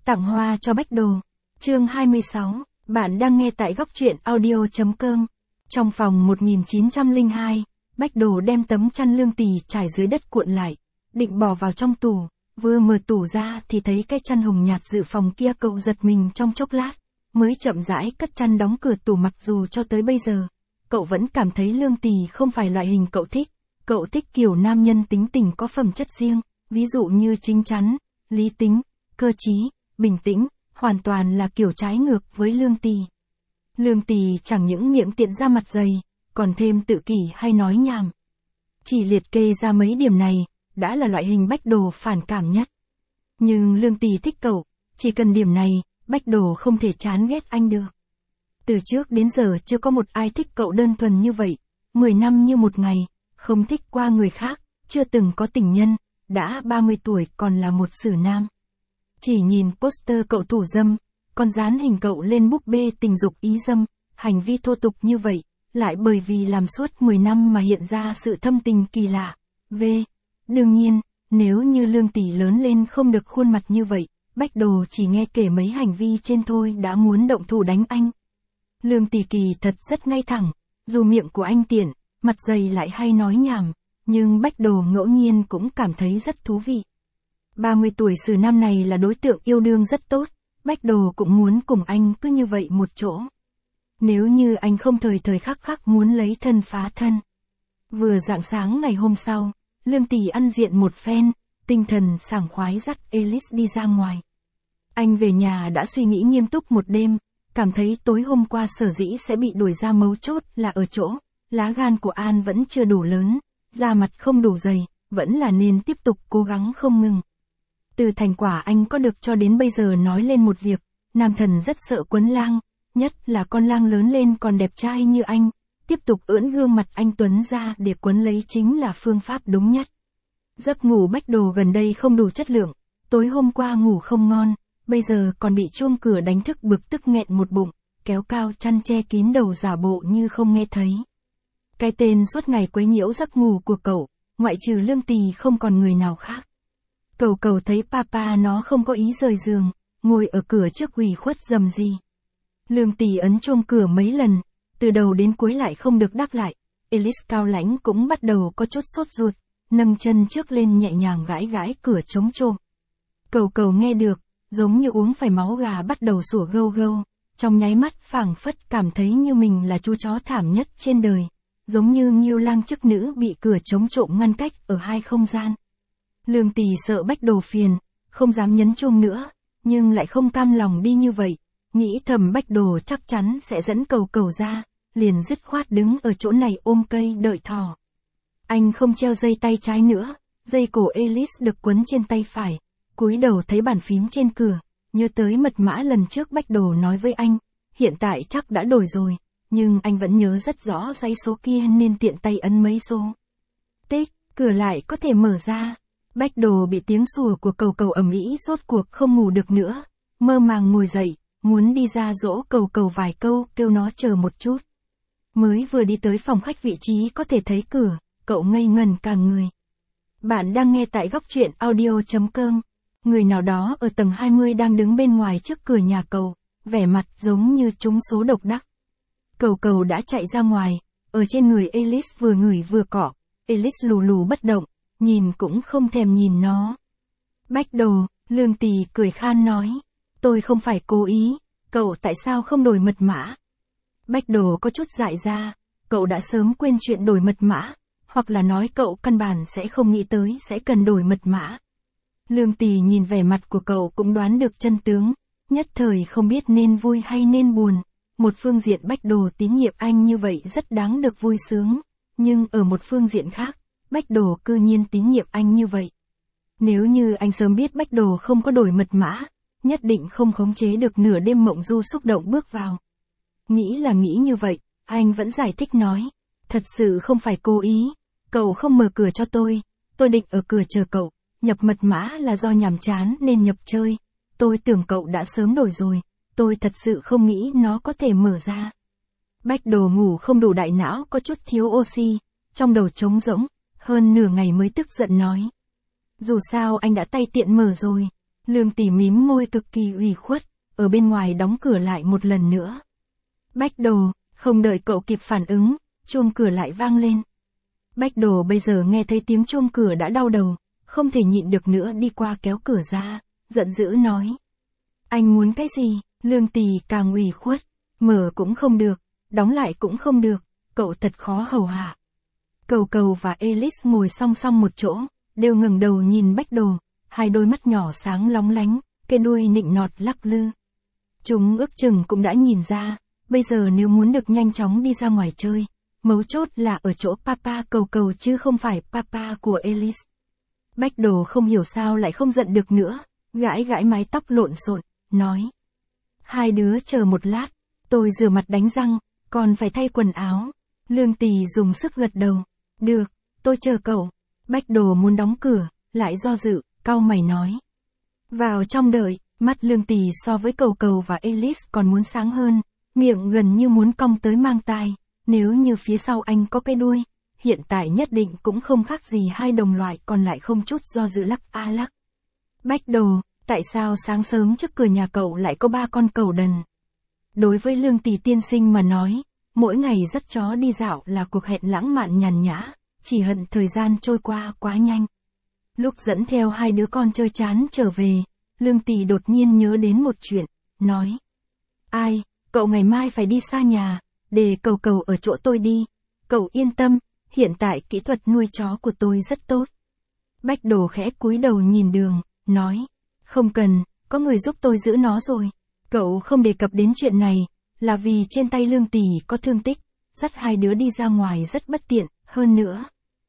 Tặng hoa cho Bách Đồ. Chương 26, bạn đang nghe tại góc truyện audio.com. Trong phòng 1902, Bách Đồ đem tấm chăn lương tì trải dưới đất cuộn lại, định bỏ vào trong tủ, vừa mở tủ ra thì thấy cái chăn hồng nhạt dự phòng kia. Cậu giật mình trong chốc lát, mới chậm rãi cất chăn đóng cửa tủ. Mặc dù cho tới bây giờ, cậu vẫn cảm thấy lương tì không phải loại hình cậu thích. Cậu thích kiểu nam nhân tính tình có phẩm chất riêng, ví dụ như chín chắn, lý tính, cơ trí, bình tĩnh, hoàn toàn là kiểu trái ngược với lương tì. Lương tì chẳng những miệng tiện ra mặt dày, còn thêm tự kỷ hay nói nhảm. Chỉ liệt kê ra mấy điểm này, đã là loại hình Bách Đồ phản cảm nhất. Nhưng lương tì thích cậu, chỉ cần điểm này, Bách Đồ không thể chán ghét anh được. Từ trước đến giờ chưa có một ai thích cậu đơn thuần như vậy, 10 năm như một ngày, không thích qua người khác, chưa từng có tình nhân, đã 30 tuổi còn là một xử nam. Chỉ nhìn poster cậu thủ dâm, còn dán hình cậu lên búp bê tình dục ý dâm, hành vi thô tục như vậy, lại bởi vì làm suốt 10 năm mà hiện ra sự thâm tình kỳ lạ. Đương nhiên, nếu như lương tì lớn lên không được khuôn mặt như vậy, Bách Đồ chỉ nghe kể mấy hành vi trên thôi đã muốn động thủ đánh anh. Lương tì kỳ thật rất ngay thẳng, dù miệng của anh tiện, mặt dày lại hay nói nhảm, nhưng Bách Đồ ngẫu nhiên cũng cảm thấy rất thú vị. 30 tuổi xử nam này là đối tượng yêu đương rất tốt, Bách Đồ cũng muốn cùng anh cứ như vậy một chỗ. Nếu như anh không thời khắc muốn lấy thân phá thân. Vừa rạng sáng ngày hôm sau, lương tì ăn diện một phen, tinh thần sảng khoái dắt Ellis đi ra ngoài. Anh về nhà đã suy nghĩ nghiêm túc một đêm, cảm thấy tối hôm qua sở dĩ sẽ bị đuổi ra mấu chốt là ở chỗ, lá gan của An vẫn chưa đủ lớn, da mặt không đủ dày, vẫn là nên tiếp tục cố gắng không ngừng. Từ thành quả anh có được cho đến bây giờ nói lên một việc, nam thần rất sợ quấn lang, nhất là con lang lớn lên còn đẹp trai như anh, tiếp tục ưỡn gương mặt anh tuấn ra để quấn lấy chính là phương pháp đúng nhất. Giấc ngủ Bách Đồ gần đây không đủ chất lượng, tối hôm qua ngủ không ngon, bây giờ còn bị chuông cửa đánh thức bực tức nghẹn một bụng, kéo cao chăn che kín đầu giả bộ như không nghe thấy. Cái tên suốt ngày quấy nhiễu giấc ngủ của cậu, ngoại trừ lương tì không còn người nào khác. Cậu thấy papa nó không có ý rời giường, ngồi ở cửa trước ủy khuất dầm gì. Lương tì ấn chuông cửa mấy lần, từ đầu đến cuối lại không được đáp lại. Ellis cao lãnh cũng bắt đầu có chút sốt ruột, nâng chân trước lên nhẹ nhàng gãi cửa trống trộm. Cậu nghe được, giống như uống phải máu gà bắt đầu sủa gâu gâu, trong nháy mắt phảng phất cảm thấy như mình là chú chó thảm nhất trên đời, giống như Nghiêu Lang chức nữ bị cửa trống trộm ngăn cách ở hai không gian. Lương tì sợ Bách Đồ phiền, không dám nhấn chuông nữa, nhưng lại không cam lòng đi như vậy, nghĩ thầm Bách Đồ chắc chắn sẽ dẫn cậu ra, liền dứt khoát đứng ở chỗ này ôm cây đợi thỏ. Anh không treo dây tay trái nữa, dây cổ Ellis được quấn trên tay phải, cúi đầu thấy bàn phím trên cửa, nhớ tới mật mã lần trước Bách Đồ nói với anh, hiện tại chắc đã đổi rồi, nhưng anh vẫn nhớ rất rõ dãy số kia nên tiện tay ấn mấy số. Tích, cửa lại có thể mở ra. Bách Đồ bị tiếng sủa của cậu ầm ĩ rốt cuộc không ngủ được nữa, mơ màng ngồi dậy, muốn đi ra dỗ cậu vài câu, kêu nó chờ một chút. Mới vừa đi tới phòng khách vị trí có thể thấy cửa, cậu ngây ngần cả người. Bạn đang nghe tại góc truyện audio.com. Người nào đó ở tầng 20 đang đứng bên ngoài trước cửa nhà cậu, vẻ mặt giống như trúng số độc đắc. Cậu đã chạy ra ngoài, ở trên người Ellis vừa ngửi vừa cọ, Ellis lù bất động, nhìn cũng không thèm nhìn nó. Bách Đồ, lương tì cười khan nói, tôi không phải cố ý, cậu tại sao không đổi mật mã? Bách Đồ có chút dại ra, cậu đã sớm quên chuyện đổi mật mã, hoặc là nói cậu căn bản sẽ không nghĩ tới sẽ cần đổi mật mã. Lương tì nhìn vẻ mặt của cậu cũng đoán được chân tướng, nhất thời không biết nên vui hay nên buồn. Một phương diện Bách Đồ tín nhiệm anh như vậy rất đáng được vui sướng, nhưng ở một phương diện khác, Bách Đồ cư nhiên tín nhiệm anh như vậy. Nếu như anh sớm biết Bách Đồ không có đổi mật mã, nhất định không khống chế được nửa đêm mộng du xúc động bước vào. Nghĩ là nghĩ như vậy, anh vẫn giải thích nói, thật sự không phải cố ý, cậu không mở cửa cho tôi định ở cửa chờ cậu, nhập mật mã là do nhàm chán nên nhập chơi, tôi tưởng cậu đã sớm đổi rồi, tôi thật sự không nghĩ nó có thể mở ra. Bách Đồ ngủ không đủ đại não có chút thiếu oxy, trong đầu trống rỗng, hơn nửa ngày mới tức giận nói. Dù sao anh đã tay tiện mở rồi, Lương Tỷ mím môi cực kỳ ủy khuất, ở bên ngoài đóng cửa lại một lần nữa. Bách Đồ, không đợi cậu kịp phản ứng, chuông cửa lại vang lên. Bách Đồ bây giờ nghe thấy tiếng chuông cửa đã đau đầu, không thể nhịn được nữa đi qua kéo cửa ra, giận dữ nói. Anh muốn cái gì? Lương Tỷ càng ủy khuất, mở cũng không được, đóng lại cũng không được, cậu thật khó hầu hạ. Cầu Cầu và Alice ngồi song song một chỗ, đều ngẩng đầu nhìn Bách Đồ, hai đôi mắt nhỏ sáng lóng lánh, cái đuôi nịnh nọt lắc lư. Chúng ước chừng cũng đã nhìn ra, bây giờ nếu muốn được nhanh chóng đi ra ngoài chơi, mấu chốt là ở chỗ papa Cầu Cầu chứ không phải papa của Alice. Bách Đồ không hiểu sao lại không giận được nữa, gãi gãi mái tóc lộn xộn, nói. Hai đứa chờ một lát, tôi rửa mặt đánh răng, còn phải thay quần áo. Lương Tỷ dùng sức gật đầu. Được, tôi chờ cậu. Bách Đồ muốn đóng cửa, lại do dự, cau mày nói. Vào trong đợi, mắt Lương Tỷ so với Cầu Cầu và Alice còn muốn sáng hơn, miệng gần như muốn cong tới mang tai. Nếu như phía sau anh có cái đuôi, hiện tại nhất định cũng không khác gì hai đồng loại còn lại không chút do dự lắc a lắc. Bách Đồ, tại sao sáng sớm trước cửa nhà cậu lại có 3 con cẩu đần? Đối với Lương Tỷ tiên sinh mà nói, mỗi ngày dắt chó đi dạo là cuộc hẹn lãng mạn nhàn nhã, chỉ hận thời gian trôi qua quá nhanh. Lúc dẫn theo hai đứa con chơi chán trở về, Lương Tỷ đột nhiên nhớ đến một chuyện, nói. Ai, cậu ngày mai phải đi xa nhà, để Cầu Cầu ở chỗ tôi đi. Cậu yên tâm, hiện tại kỹ thuật nuôi chó của tôi rất tốt. Bách Đồ khẽ cúi đầu nhìn đường, nói. Không cần, có người giúp tôi giữ nó rồi. Cậu không đề cập đến chuyện này, là vì trên tay Lương Tỷ có thương tích, dắt hai đứa đi ra ngoài rất bất tiện, hơn nữa.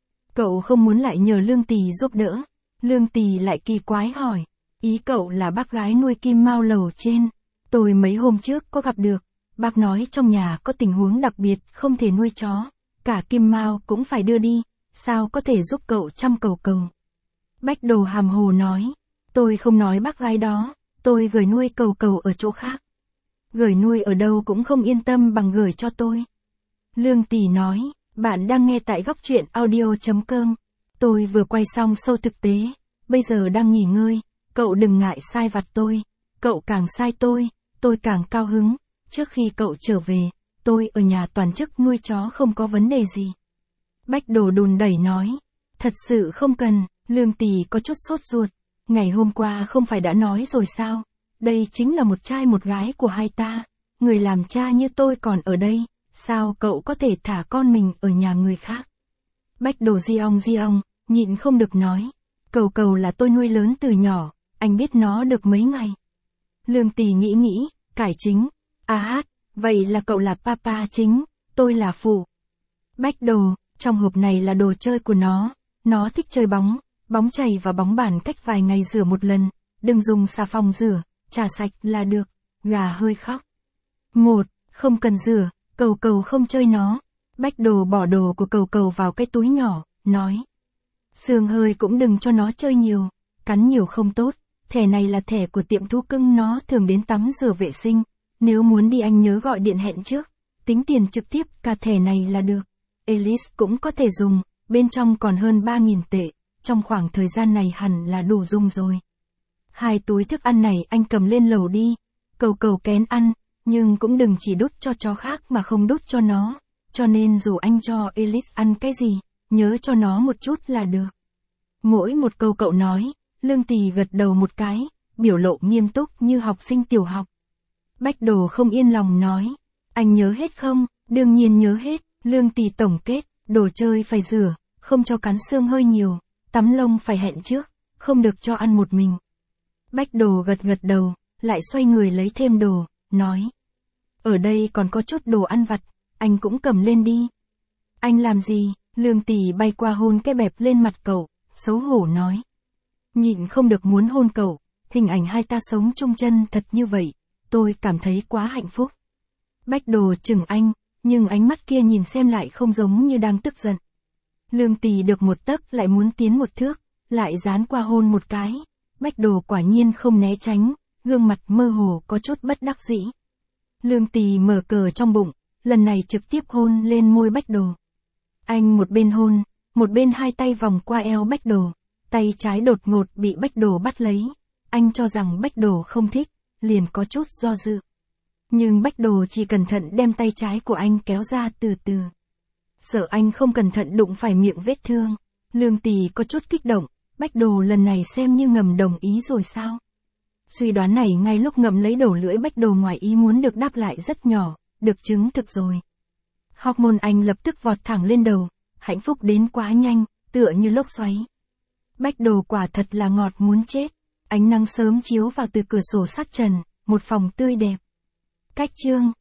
Cậu không muốn lại nhờ Lương Tỷ giúp đỡ. Lương Tỷ lại kỳ quái hỏi, ý cậu là bác gái nuôi Kim Mao lầu trên. Tôi mấy hôm trước có gặp được, bác nói trong nhà có tình huống đặc biệt không thể nuôi chó, cả Kim Mao cũng phải đưa đi, sao có thể giúp cậu chăm Cầu Cầu. Bách Đồ hàm hồ nói, tôi không nói bác gái đó, tôi gửi nuôi Cầu Cầu ở chỗ khác. Gửi nuôi ở đâu cũng không yên tâm bằng gửi cho tôi. Lương Tỷ nói, bạn đang nghe tại góc truyện audio.com. Tôi vừa quay xong show thực tế, bây giờ đang nghỉ ngơi, cậu đừng ngại sai vặt tôi. Cậu càng sai tôi càng cao hứng. Trước khi cậu trở về, tôi ở nhà toàn chức nuôi chó không có vấn đề gì. Bách Đồ đùn đẩy nói, thật sự không cần. Lương Tỷ có chút sốt ruột. Ngày hôm qua không phải đã nói rồi sao? Đây chính là một trai một gái của hai ta. Người làm cha như tôi còn ở đây, sao cậu có thể thả con mình ở nhà người khác? Bách Đồ di ong, nhịn không được nói. Cầu Cầu là tôi nuôi lớn từ nhỏ, anh biết nó được mấy ngày. Lương Tỷ nghĩ, cải chính. Vậy là cậu là papa chính, tôi là phụ. Bách Đồ, trong hộp này là đồ chơi của nó thích chơi bóng chày và bóng bàn cách vài ngày rửa một lần, đừng dùng xà phòng rửa, chà sạch là được. Gà hơi khóc. Không cần rửa, Cầu Cầu không chơi nó. Bách Đồ bỏ đồ của Cầu Cầu vào cái túi nhỏ, nói. Sương hơi cũng đừng cho nó chơi nhiều, cắn nhiều không tốt, thẻ này là thẻ của tiệm thú cưng nó thường đến tắm rửa vệ sinh, nếu muốn đi anh nhớ gọi điện hẹn trước, tính tiền trực tiếp cả thẻ này là được. Alice cũng có thể dùng, bên trong còn hơn 3.000 tệ, trong khoảng thời gian này hẳn là đủ dùng rồi. 2 túi thức ăn này anh cầm lên lầu đi, Cầu Cầu kén ăn, nhưng cũng đừng chỉ đút cho chó khác mà không đút cho nó, cho nên dù anh cho Alice ăn cái gì, nhớ cho nó một chút là được. Mỗi một câu cậu nói, Lương Tỷ gật đầu một cái, biểu lộ nghiêm túc như học sinh tiểu học. Bách Đồ không yên lòng nói, anh nhớ hết không? Đương nhiên nhớ hết. Lương Tỷ tổng kết, đồ chơi phải rửa, không cho cắn xương hơi nhiều, tắm lông phải hẹn trước, không được cho ăn một mình. Bách Đồ gật đầu, lại xoay người lấy thêm đồ, nói. Ở đây còn có chút đồ ăn vặt, anh cũng cầm lên đi. Anh làm gì? Lương Tỷ bay qua hôn cái bẹp lên mặt cậu, xấu hổ nói. Nhịn không được muốn hôn cậu, hình ảnh hai ta sống chung chân thật như vậy, tôi cảm thấy quá hạnh phúc. Bách Đồ chừng anh, nhưng ánh mắt kia nhìn xem lại không giống như đang tức giận. Lương Tỷ được một tấc lại muốn tiến một thước, lại dán qua hôn một cái. Bách Đồ quả nhiên không né tránh, gương mặt mơ hồ có chút bất đắc dĩ. Lương Tỷ mở cờ trong bụng, lần này trực tiếp hôn lên môi Bách Đồ. Anh một bên hôn, một bên hai tay vòng qua eo Bách Đồ, tay trái đột ngột bị Bách Đồ bắt lấy. Anh cho rằng Bách Đồ không thích, liền có chút do dự. Nhưng Bách Đồ chỉ cẩn thận đem tay trái của anh kéo ra từ từ. Sợ anh không cẩn thận đụng phải miệng vết thương. Lương Tỷ có chút kích động, Bách Đồ lần này xem như ngầm đồng ý rồi sao? Suy đoán này ngay lúc ngậm lấy đầu lưỡi Bách Đồ ngoài ý muốn được đáp lại rất nhỏ, được chứng thực rồi. Hormone anh lập tức vọt thẳng lên đầu, hạnh phúc đến quá nhanh, tựa như lốc xoáy. Bách Đồ quả thật là ngọt muốn chết. Ánh nắng sớm chiếu vào từ cửa sổ sát trần, một phòng tươi đẹp. Cách chương